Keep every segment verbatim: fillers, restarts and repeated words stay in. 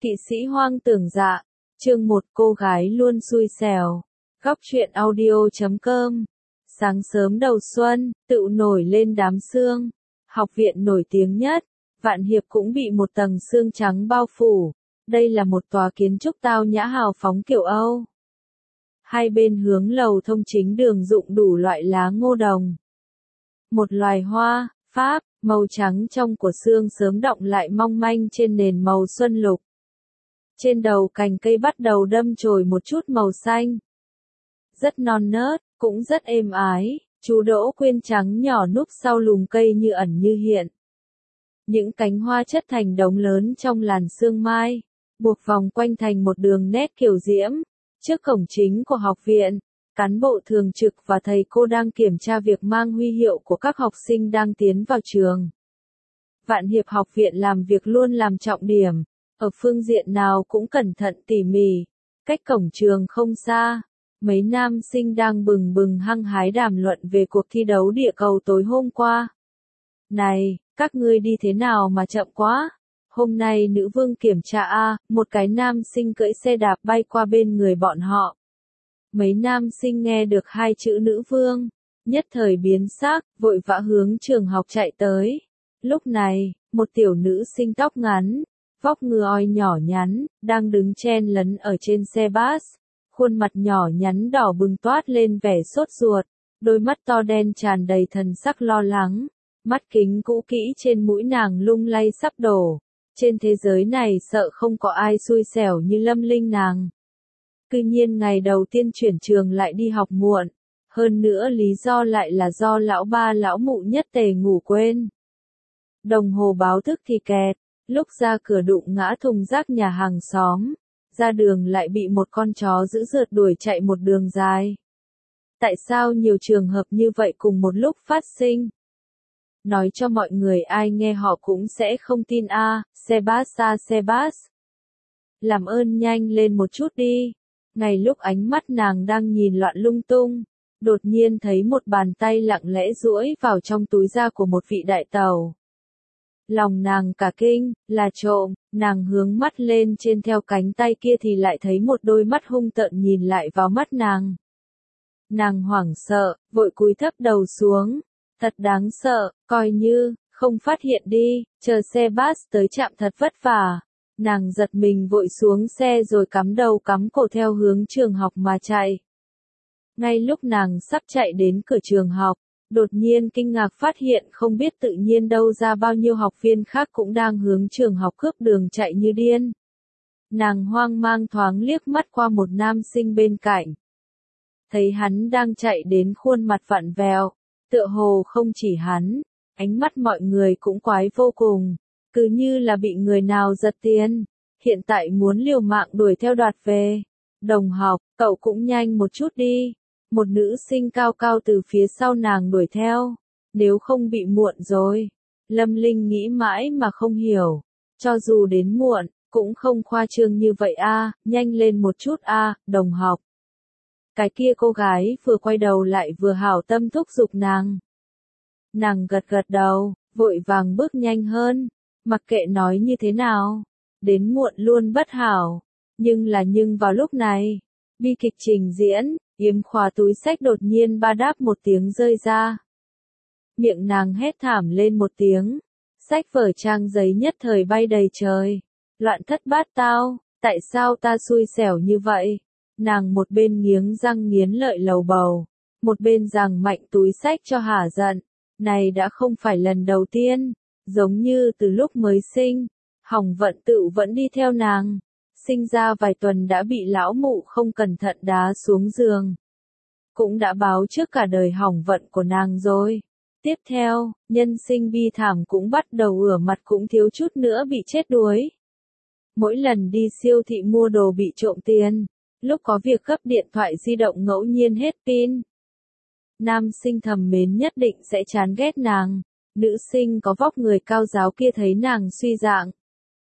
Kỵ sĩ hoang tưởng dạ, chương một cô gái luôn xui xẻo. Góc truyện audio chấm com. Sáng sớm đầu xuân, tựu nổi lên đám sương. Học viện nổi tiếng nhất, Vạn Hiệp cũng bị một tầng sương trắng bao phủ. Đây là một tòa kiến trúc tao nhã hào phóng kiểu Âu. Hai bên hướng lầu thông chính đường dụng đủ loại lá ngô đồng. Một loài hoa, Pháp, màu trắng trong của sương sớm động lại mong manh trên nền màu xuân lục. Trên đầu cành cây bắt đầu đâm chồi một chút màu xanh. Rất non nớt, cũng rất êm ái, chú Đỗ Quyên trắng nhỏ núp sau lùm cây như ẩn như hiện. Những cánh hoa chất thành đống lớn trong làn sương mai, buộc vòng quanh thành một đường nét kiều diễm. Trước cổng chính của học viện, cán bộ thường trực và thầy cô đang kiểm tra việc mang huy hiệu của các học sinh đang tiến vào trường. Vạn Hiệp học viện làm việc luôn làm trọng điểm, ở phương diện nào cũng cẩn thận tỉ mỉ. Cách cổng trường không xa, mấy nam sinh đang bừng bừng hăng hái đàm luận về cuộc thi đấu địa cầu tối hôm qua. Này, các ngươi đi thế nào mà chậm quá? Hôm nay nữ vương kiểm tra a, một cái nam sinh cưỡi xe đạp bay qua bên người bọn họ. Mấy nam sinh nghe được hai chữ nữ vương, nhất thời biến sắc, vội vã hướng trường học chạy tới. Lúc này, một tiểu nữ sinh tóc ngắn, vóc người oi nhỏ nhắn, đang đứng chen lấn ở trên xe bus. Khuôn mặt nhỏ nhắn đỏ bừng toát lên vẻ sốt ruột, đôi mắt to đen tràn đầy thần sắc lo lắng. Mắt kính cũ kỹ trên mũi nàng lung lay sắp đổ. Trên thế giới này sợ không có ai xui xẻo như Lâm Linh nàng. Cứ nhiên ngày đầu tiên chuyển trường lại đi học muộn. Hơn nữa lý do lại là do lão ba lão mụ nhất tề ngủ quên. Đồng hồ báo thức thì kẹt, lúc ra cửa đụng ngã thùng rác nhà hàng xóm. Ra đường lại bị một con chó dữ rượt đuổi chạy một đường dài. Tại sao nhiều trường hợp như vậy cùng một lúc phát sinh? Nói cho mọi người ai nghe họ cũng sẽ không tin a, à, Sebas a Sebas. Làm ơn nhanh lên một chút đi. Ngay lúc ánh mắt nàng đang nhìn loạn lung tung, đột nhiên thấy một bàn tay lặng lẽ duỗi vào trong túi da của một vị đại tàu. Lòng nàng cả kinh, là trộm, nàng hướng mắt lên trên theo cánh tay kia thì lại thấy một đôi mắt hung tợn nhìn lại vào mắt nàng. Nàng hoảng sợ, vội cúi thấp đầu xuống. Thật đáng sợ, coi như, không phát hiện đi, chờ xe bus tới trạm thật vất vả. Nàng giật mình vội xuống xe rồi cắm đầu cắm cổ theo hướng trường học mà chạy. Ngay lúc nàng sắp chạy đến cửa trường học, đột nhiên kinh ngạc phát hiện không biết tự nhiên đâu ra bao nhiêu học viên khác cũng đang hướng trường học cướp đường chạy như điên. Nàng hoang mang thoáng liếc mắt qua một nam sinh bên cạnh. Thấy hắn đang chạy đến khuôn mặt vặn vẹo. Tựa hồ không chỉ hắn, ánh mắt mọi người cũng quái vô cùng, cứ như là bị người nào giật tiền, hiện tại muốn liều mạng đuổi theo đoạt về. Đồng học, cậu cũng nhanh một chút đi. Một nữ sinh cao cao từ phía sau nàng đuổi theo, nếu không bị muộn rồi. Lâm Linh nghĩ mãi mà không hiểu, cho dù đến muộn, cũng không khoa trương như vậy a, nhanh lên một chút a, đồng học. Cái kia cô gái vừa quay đầu lại vừa hảo tâm thúc giục nàng. Nàng gật gật đầu, vội vàng bước nhanh hơn, mặc kệ nói như thế nào, đến muộn luôn bất hảo. Nhưng là nhưng vào lúc này, bi kịch trình diễn, yếm khóa túi xách đột nhiên ba đáp một tiếng rơi ra. Miệng nàng hét thảm lên một tiếng, xách vở trang giấy nhất thời bay đầy trời. Loạn thất bát tao, tại sao ta xui xẻo như vậy? Nàng một bên nghiến răng nghiến lợi lầu bầu, một bên giằng mạnh túi xách cho hả giận. Này đã không phải lần đầu tiên, giống như từ lúc mới sinh, Hỏng Vận tự vẫn đi theo nàng. Sinh ra vài tuần đã bị lão mụ không cẩn thận đá xuống giường. Cũng đã báo trước cả đời Hỏng Vận của nàng rồi. Tiếp theo, nhân sinh bi thảm cũng bắt đầu ửa mặt cũng thiếu chút nữa bị chết đuối. Mỗi lần đi siêu thị mua đồ bị trộm tiền. Lúc có việc gấp điện thoại di động ngẫu nhiên hết pin. Nam sinh thầm mến nhất định sẽ chán ghét nàng. Nữ sinh có vóc người cao giáo kia thấy nàng suy dạng.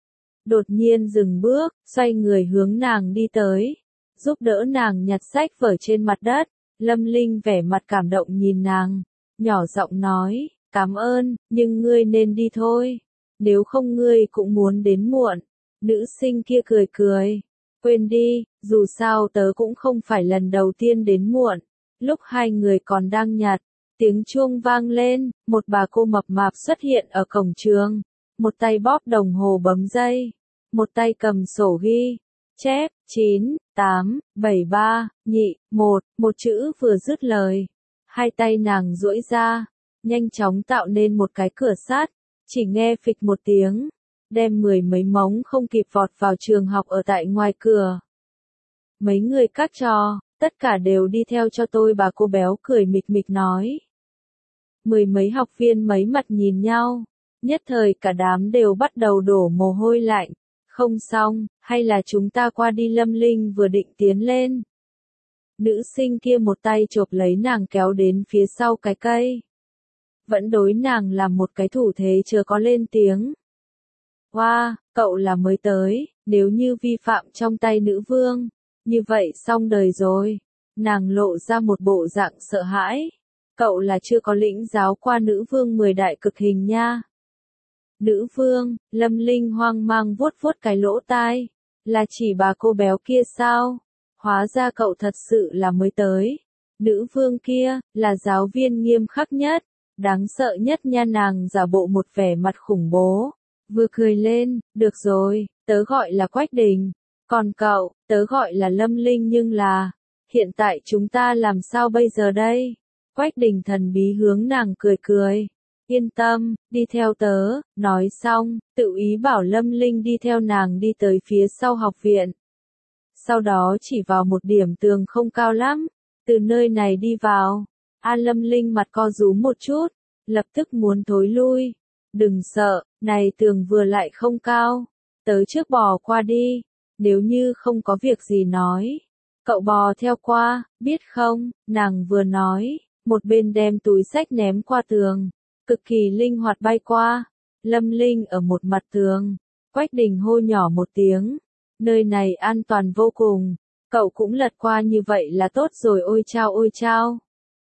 Đột nhiên dừng bước, xoay người hướng nàng đi tới. Giúp đỡ nàng nhặt sách vở trên mặt đất. Lâm Linh vẻ mặt cảm động nhìn nàng. Nhỏ giọng nói, cảm ơn, nhưng ngươi nên đi thôi. Nếu không ngươi cũng muốn đến muộn. Nữ sinh kia cười cười. Quên đi, dù sao tớ cũng không phải lần đầu tiên đến muộn. Lúc hai người còn đang nhặt, tiếng chuông vang lên, một bà cô mập mạp xuất hiện ở cổng trường. Một tay bóp đồng hồ bấm dây, một tay cầm sổ ghi. Chép, chín, tám, bảy ba, nhị, một, một chữ vừa dứt lời. Hai tay nàng duỗi ra, nhanh chóng tạo nên một cái cửa sắt, chỉ nghe phịch một tiếng, đem mười mấy móng không kịp vọt vào trường học ở tại ngoài cửa. Mấy người các trò, tất cả đều đi theo cho tôi, bà cô béo cười mịch mịch nói. Mười mấy học viên mấy mặt nhìn nhau, nhất thời cả đám đều bắt đầu đổ mồ hôi lạnh. Không xong, hay là chúng ta qua đi. Lâm Linh vừa định tiến lên. Nữ sinh kia một tay chộp lấy nàng kéo đến phía sau cái cây. Vẫn đối nàng làm một cái thủ thế chờ có lên tiếng. Wow, cậu là mới tới, nếu như vi phạm trong tay nữ vương, như vậy xong đời rồi. Nàng lộ ra một bộ dạng sợ hãi. Cậu là chưa có lĩnh giáo qua nữ vương mười đại cực hình nha. Nữ vương, Lâm Linh hoang mang vuốt vuốt cái lỗ tai. Là chỉ bà cô béo kia sao? Hóa ra cậu thật sự là mới tới. Nữ vương kia, là giáo viên nghiêm khắc nhất, đáng sợ nhất nha. Nàng giả bộ một vẻ mặt khủng bố. Vừa cười lên, được rồi, tớ gọi là Quách Đình. Còn cậu, tớ gọi là Lâm Linh. Nhưng là, hiện tại chúng ta làm sao bây giờ đây? Quách Đình thần bí hướng nàng cười cười. Yên tâm, đi theo tớ. Nói xong, tự ý bảo Lâm Linh đi theo nàng đi tới phía sau học viện. Sau đó chỉ vào một điểm tường không cao lắm, từ nơi này đi vào. A Lâm Linh mặt co rúm một chút, lập tức muốn thối lui. Đừng sợ, này tường vừa lại không cao, tớ trước bò qua đi, nếu như không có việc gì nói. Cậu bò theo qua, biết không? Nàng vừa nói, một bên đem túi xách ném qua tường, cực kỳ linh hoạt bay qua. Lâm Linh ở một mặt tường, Quách Đình hô nhỏ một tiếng. Nơi này an toàn vô cùng, cậu cũng lật qua như vậy là tốt rồi. Ôi chao ôi chao.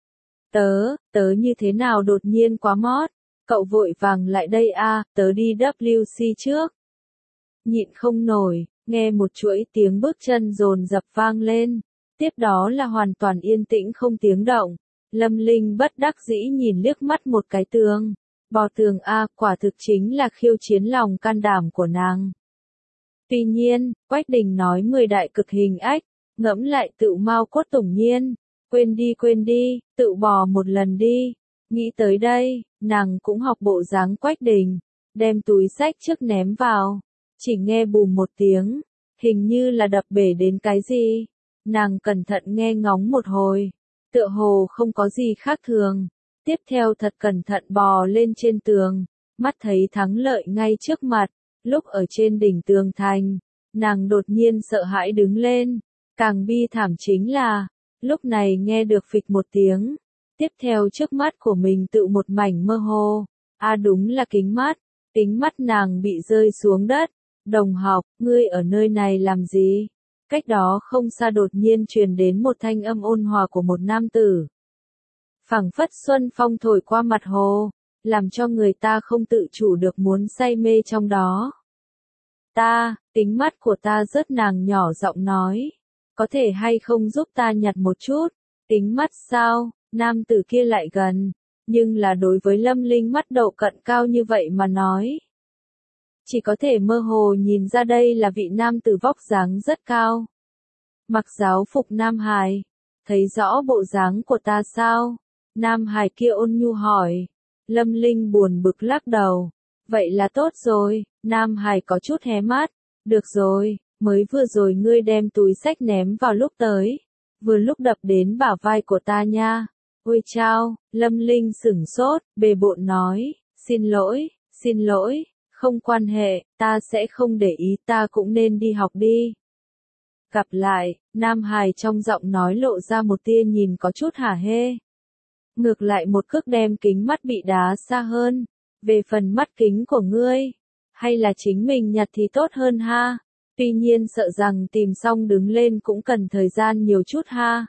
Tớ, tớ như thế nào đột nhiên quá mót, cậu vội vàng lại đây a, à, tớ đi W C trước. Nhịn không nổi, nghe một chuỗi tiếng bước chân dồn dập vang lên, tiếp đó là hoàn toàn yên tĩnh không tiếng động. Lâm Linh bất đắc dĩ nhìn liếc mắt một cái tường, bò tường a, quả thực chính là khiêu chiến lòng can đảm của nàng. Tuy nhiên, Quách Đình nói mười đại cực hình ách, ngẫm lại tự mau cốt tủng nhiên, quên đi quên đi, tự bò một lần đi. Nghĩ tới đây, nàng cũng học bộ dáng Quách Đình, đem túi xách trước ném vào, chỉ nghe bùm một tiếng, hình như là đập bể đến cái gì. Nàng cẩn thận nghe ngóng một hồi, tựa hồ không có gì khác thường, tiếp theo thật cẩn thận bò lên trên tường, mắt thấy thắng lợi ngay trước mặt. Lúc ở trên đỉnh tường thành, nàng đột nhiên sợ hãi đứng lên, càng bi thảm chính là, lúc này nghe được phịch một tiếng, tiếp theo trước mắt của mình tự một mảnh mơ hồ. À đúng là kính mắt, kính mắt nàng bị rơi xuống đất. Đồng học, ngươi ở nơi này làm gì? Cách đó không xa đột nhiên truyền đến một thanh âm ôn hòa của một nam tử. Phảng phất xuân phong thổi qua mặt hồ, làm cho người ta không tự chủ được muốn say mê trong đó. Ta, kính mắt của ta rất, nàng nhỏ giọng nói. Có thể hay không giúp ta nhặt một chút? Kính mắt sao? Nam tử kia lại gần, nhưng là đối với Lâm Linh mắt độ cận cao như vậy mà nói. Chỉ có thể mơ hồ nhìn ra đây là vị nam tử vóc dáng rất cao. Mặc giáo phục nam hài. Thấy rõ bộ dáng của ta sao? Nam hài kia ôn nhu hỏi. Lâm Linh buồn bực lắc đầu. Vậy là tốt rồi. Nam hài có chút hé mắt. Được rồi, mới vừa rồi ngươi đem túi xách ném vào lúc tới. Vừa lúc đập đến bả vai của ta nha. Ôi chao, Lâm Linh sửng sốt, bề bộn nói. Xin lỗi, xin lỗi, không quan hệ, ta sẽ không để ý, ta cũng nên đi học đi. Gặp lại, Nam hài trong giọng nói lộ ra một tia nhìn có chút hả hê. Ngược lại một cước đem kính mắt bị đá xa hơn. Về phần mắt kính của ngươi, hay là chính mình nhặt thì tốt hơn ha. Tuy nhiên sợ rằng tìm xong đứng lên cũng cần thời gian nhiều chút ha.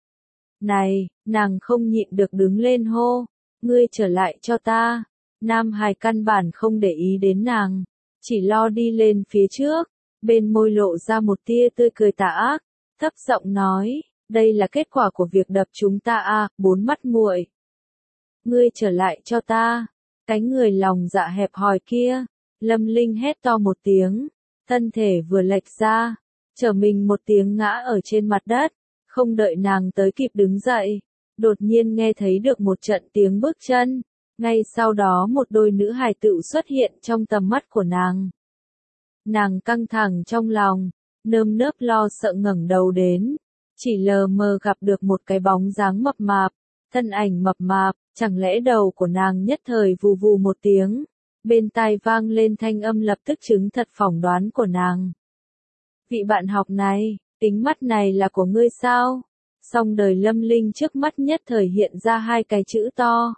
Này, nàng không nhịn được đứng lên hô. Ngươi trở lại cho ta. Nam hài căn bản không để ý đến nàng, chỉ lo đi lên phía trước. bên môi lộ ra một tia tươi cười tà ác, thấp giọng nói, đây là kết quả của việc đập chúng ta à, bốn mắt muội. Ngươi trở lại cho ta, cái người lòng dạ hẹp hòi kia, Lâm Linh hét to một tiếng, thân thể vừa lệch ra, trở mình một tiếng ngã ở trên mặt đất, không đợi nàng tới kịp đứng dậy, đột nhiên nghe thấy được một trận tiếng bước chân, ngay sau đó một đôi nữ hài tựu xuất hiện trong tầm mắt của nàng. Nàng căng thẳng trong lòng, nơm nớp lo sợ ngẩng đầu đến, chỉ lờ mờ gặp được một cái bóng dáng mập mạp, thân ảnh mập mạp, chẳng lẽ đầu của nàng nhất thời vù vù một tiếng, bên tai vang lên thanh âm lập tức chứng thật phỏng đoán của nàng. Vị bạn học này, tính mắt này là của ngươi sao? Song đời Lâm Linh trước mắt nhất thời hiện ra hai cái chữ to.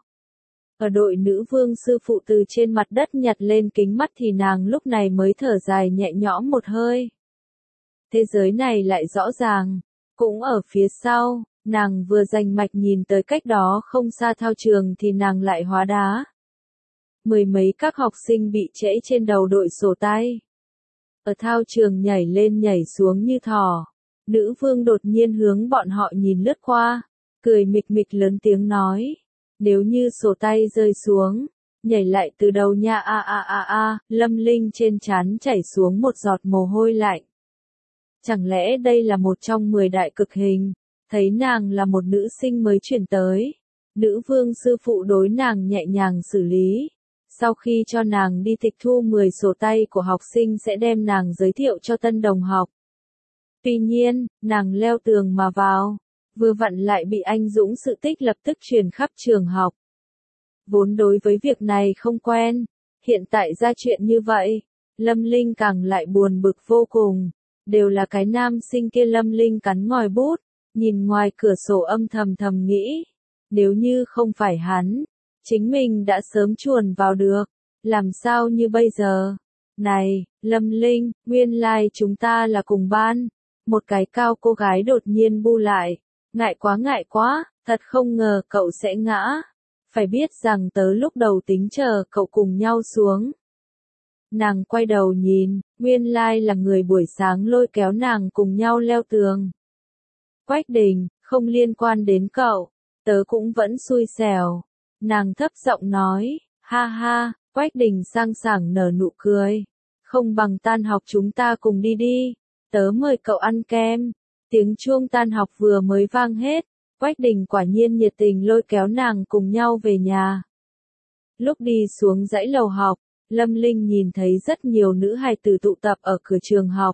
Ở đội nữ vương sư phụ từ trên mặt đất nhặt lên kính mắt thì nàng lúc này mới thở dài nhẹ nhõm một hơi. Thế giới này lại rõ ràng, cũng ở phía sau, nàng vừa rành mạch nhìn tới cách đó không xa thao trường thì nàng lại hóa đá. Mười mấy các học sinh bị trễ trên đầu đội sổ tay. Ở thao trường nhảy lên nhảy xuống như thỏ. Nữ vương đột nhiên hướng bọn họ nhìn lướt qua, cười mịch mịch lớn tiếng nói. Nếu như sổ tay rơi xuống, nhảy lại từ đầu nha a a a a, Lâm Linh trên trán chảy xuống một giọt mồ hôi lạnh. Chẳng lẽ đây là một trong mười đại cực hình, thấy nàng là một nữ sinh mới chuyển tới. Nữ vương sư phụ đối nàng nhẹ nhàng xử lý. Sau khi cho nàng đi tịch thu mười sổ tay của học sinh sẽ đem nàng giới thiệu cho tân đồng học. Tuy nhiên, nàng leo tường mà vào, vừa vặn lại bị anh Dũng sự tích lập tức truyền khắp trường học. Vốn đối với việc này không quen, hiện tại ra chuyện như vậy, Lâm Linh càng lại buồn bực vô cùng, đều là cái nam sinh kia. Lâm Linh cắn ngòi bút, nhìn ngoài cửa sổ âm thầm thầm nghĩ, nếu như không phải hắn, chính mình đã sớm chuồn vào được, làm sao như bây giờ? Này, Lâm Linh, nguyên lai like chúng ta là cùng ban. Một cái cao cô gái đột nhiên bu lại, ngại quá ngại quá, thật không ngờ cậu sẽ ngã. Phải biết rằng tớ lúc đầu tính chờ cậu cùng nhau xuống. Nàng quay đầu nhìn, nguyên lai là người buổi sáng lôi kéo nàng cùng nhau leo tường. Quách Đình, không liên quan đến cậu, tớ cũng vẫn xui xẻo. Nàng thấp giọng nói, ha ha, Quách Đình sang sảng nở nụ cười. Không bằng tan học chúng ta cùng đi đi, tớ mời cậu ăn kem. Tiếng chuông tan học vừa mới vang hết, Quách Đình quả nhiên nhiệt tình lôi kéo nàng cùng nhau về nhà. Lúc đi xuống dãy lầu học, Lâm Linh nhìn thấy rất nhiều nữ hài tử tụ tập ở cửa trường học.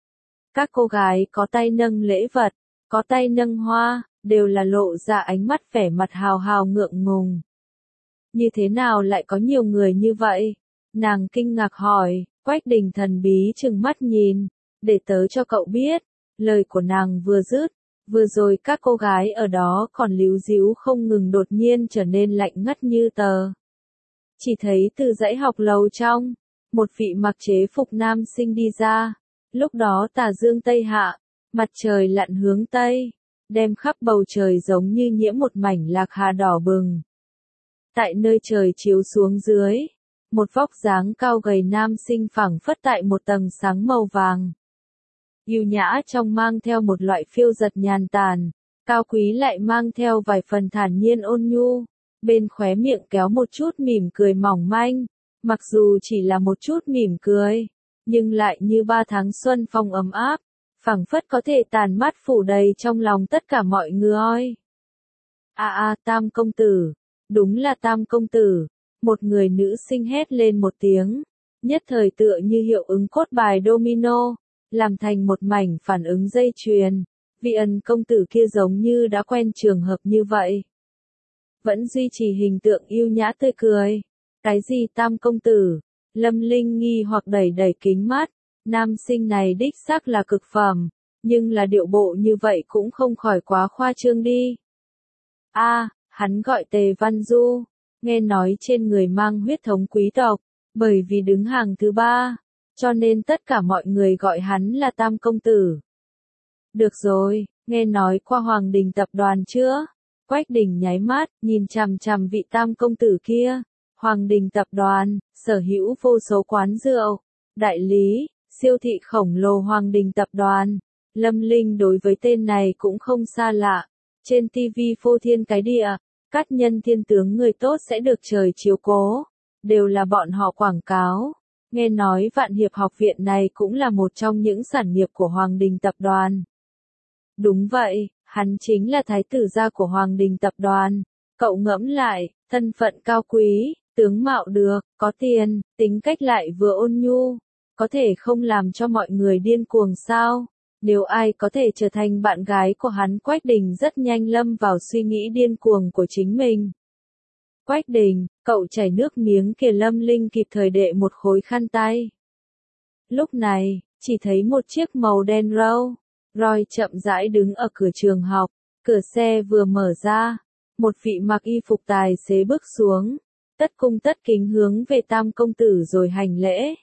Các cô gái có tay nâng lễ vật, có tay nâng hoa, đều là lộ ra ánh mắt vẻ mặt hào hào ngượng ngùng. Như thế nào lại có nhiều người như vậy? Nàng kinh ngạc hỏi. Quách Đình thần bí trừng mắt nhìn, để tớ cho cậu biết. Lời của nàng vừa dứt, vừa rồi các cô gái ở đó còn líu díu không ngừng đột nhiên trở nên lạnh ngắt như tờ. Chỉ thấy từ dãy học lầu trong, một vị mặc chế phục nam sinh đi ra. Lúc đó tà dương tây hạ, mặt trời lặn hướng tây, đem khắp bầu trời giống như nhiễm một mảnh lạc hà đỏ bừng. Tại nơi trời chiếu xuống dưới, một vóc dáng cao gầy nam sinh phảng phất tại một tầng sáng màu vàng. Yêu nhã trong mang theo một loại phiêu giật nhàn tản, cao quý lại mang theo vài phần thản nhiên ôn nhu, bên khóe miệng kéo một chút mỉm cười mỏng manh, mặc dù chỉ là một chút mỉm cười, nhưng lại như ba tháng xuân phong ấm áp, phảng phất có thể tàn mát phủ đầy trong lòng tất cả mọi người. A a Tam công tử, đúng là Tam công tử, một người nữ sinh hét lên một tiếng, nhất thời tựa như hiệu ứng cốt bài domino, làm thành một mảnh phản ứng dây chuyền, vị ân công tử kia giống như đã quen trường hợp như vậy. Vẫn duy trì hình tượng yêu nhã tươi cười. Cái gì Tam công tử? Lâm Linh nghi hoặc đẩy đẩy kính mắt, nam sinh này đích xác là cực phẩm, nhưng là điệu bộ như vậy cũng không khỏi quá khoa trương đi. A, à, hắn gọi Tề Văn Du, nghe nói trên người mang huyết thống quý tộc, bởi vì đứng hàng thứ ba, cho nên tất cả mọi người gọi hắn là Tam công tử. Được rồi, nghe nói qua Hoàng Đình tập đoàn chưa? Quách Đình nháy mắt, nhìn chằm chằm vị Tam công tử kia. Hoàng Đình tập đoàn, sở hữu vô số quán rượu, đại lý, Siêu thị khổng lồ Hoàng Đình Tập đoàn. Lâm Linh đối với tên này cũng không xa lạ. Trên ti vi phô thiên cái địa, các nhân thiên tướng người tốt sẽ được trời chiếu cố. Đều là bọn họ quảng cáo. Nghe nói Vạn Hiệp học viện này cũng là một trong những sản nghiệp của Hoàng Đình Tập đoàn. Đúng vậy, hắn chính là thái tử gia của Hoàng Đình Tập đoàn. Cậu ngẫm lại, thân phận cao quý, tướng mạo được, có tiền, tính cách lại vừa ôn nhu. Có thể không làm cho mọi người điên cuồng sao? Nếu ai có thể trở thành bạn gái của hắn, Quách Đình rất nhanh lâm vào suy nghĩ điên cuồng của chính mình. Quách Đình, cậu chảy nước miếng kìa. Lâm Linh kịp thời đệ một khối khăn tay. Lúc này, chỉ thấy một chiếc màu đen Rolls Royce chậm rãi đứng ở cửa trường học. Cửa xe vừa mở ra, một vị mặc y phục tài xế bước xuống, tất cung tất kính hướng về Tam công tử rồi hành lễ.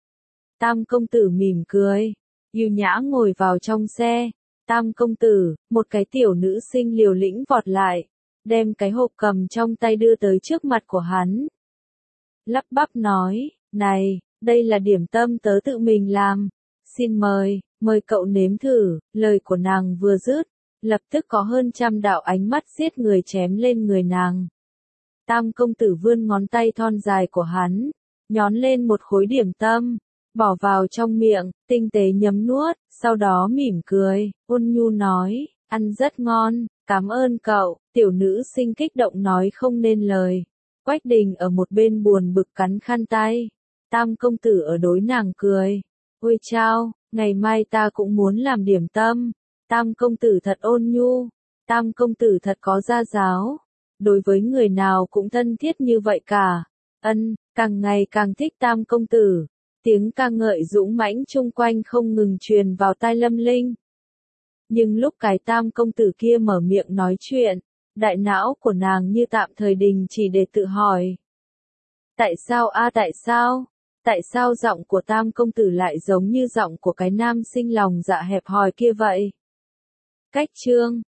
Tam công tử mỉm cười, yêu nhã ngồi vào trong xe. Tam công tử, một cái tiểu nữ sinh liều lĩnh vọt lại, đem cái hộp cầm trong tay đưa tới trước mặt của hắn. Lắp bắp nói, này, đây là điểm tâm tớ tự mình làm. Xin mời, mời cậu nếm thử. Lời của nàng vừa dứt, lập tức có hơn trăm đạo ánh mắt giết người chém lên người nàng. Tam công tử vươn ngón tay thon dài của hắn, nhón lên một khối điểm tâm, bỏ vào trong miệng, tinh tế nhấm nuốt, sau đó mỉm cười, ôn nhu nói, ăn rất ngon, cảm ơn cậu. Tiểu nữ sinh kích động nói không nên lời. Quách Đình ở một bên buồn bực cắn khăn tay. Tam công tử ở đối nàng cười. Ôi chao, ngày mai ta cũng muốn làm điểm tâm. Tam công tử thật ôn nhu. Tam công tử thật có gia giáo. Đối với người nào cũng thân thiết như vậy cả. Ân, càng ngày càng thích Tam công tử. Tiếng ca ngợi dũng mãnh chung quanh không ngừng truyền vào tai Lâm Linh. Nhưng lúc cái Tam công tử kia mở miệng nói chuyện, đại não của nàng như tạm thời đình chỉ để tự hỏi. Tại sao a à, tại sao? Tại sao giọng của Tam công tử lại giống như giọng của cái nam sinh lòng dạ hẹp hòi kia vậy? Cách chương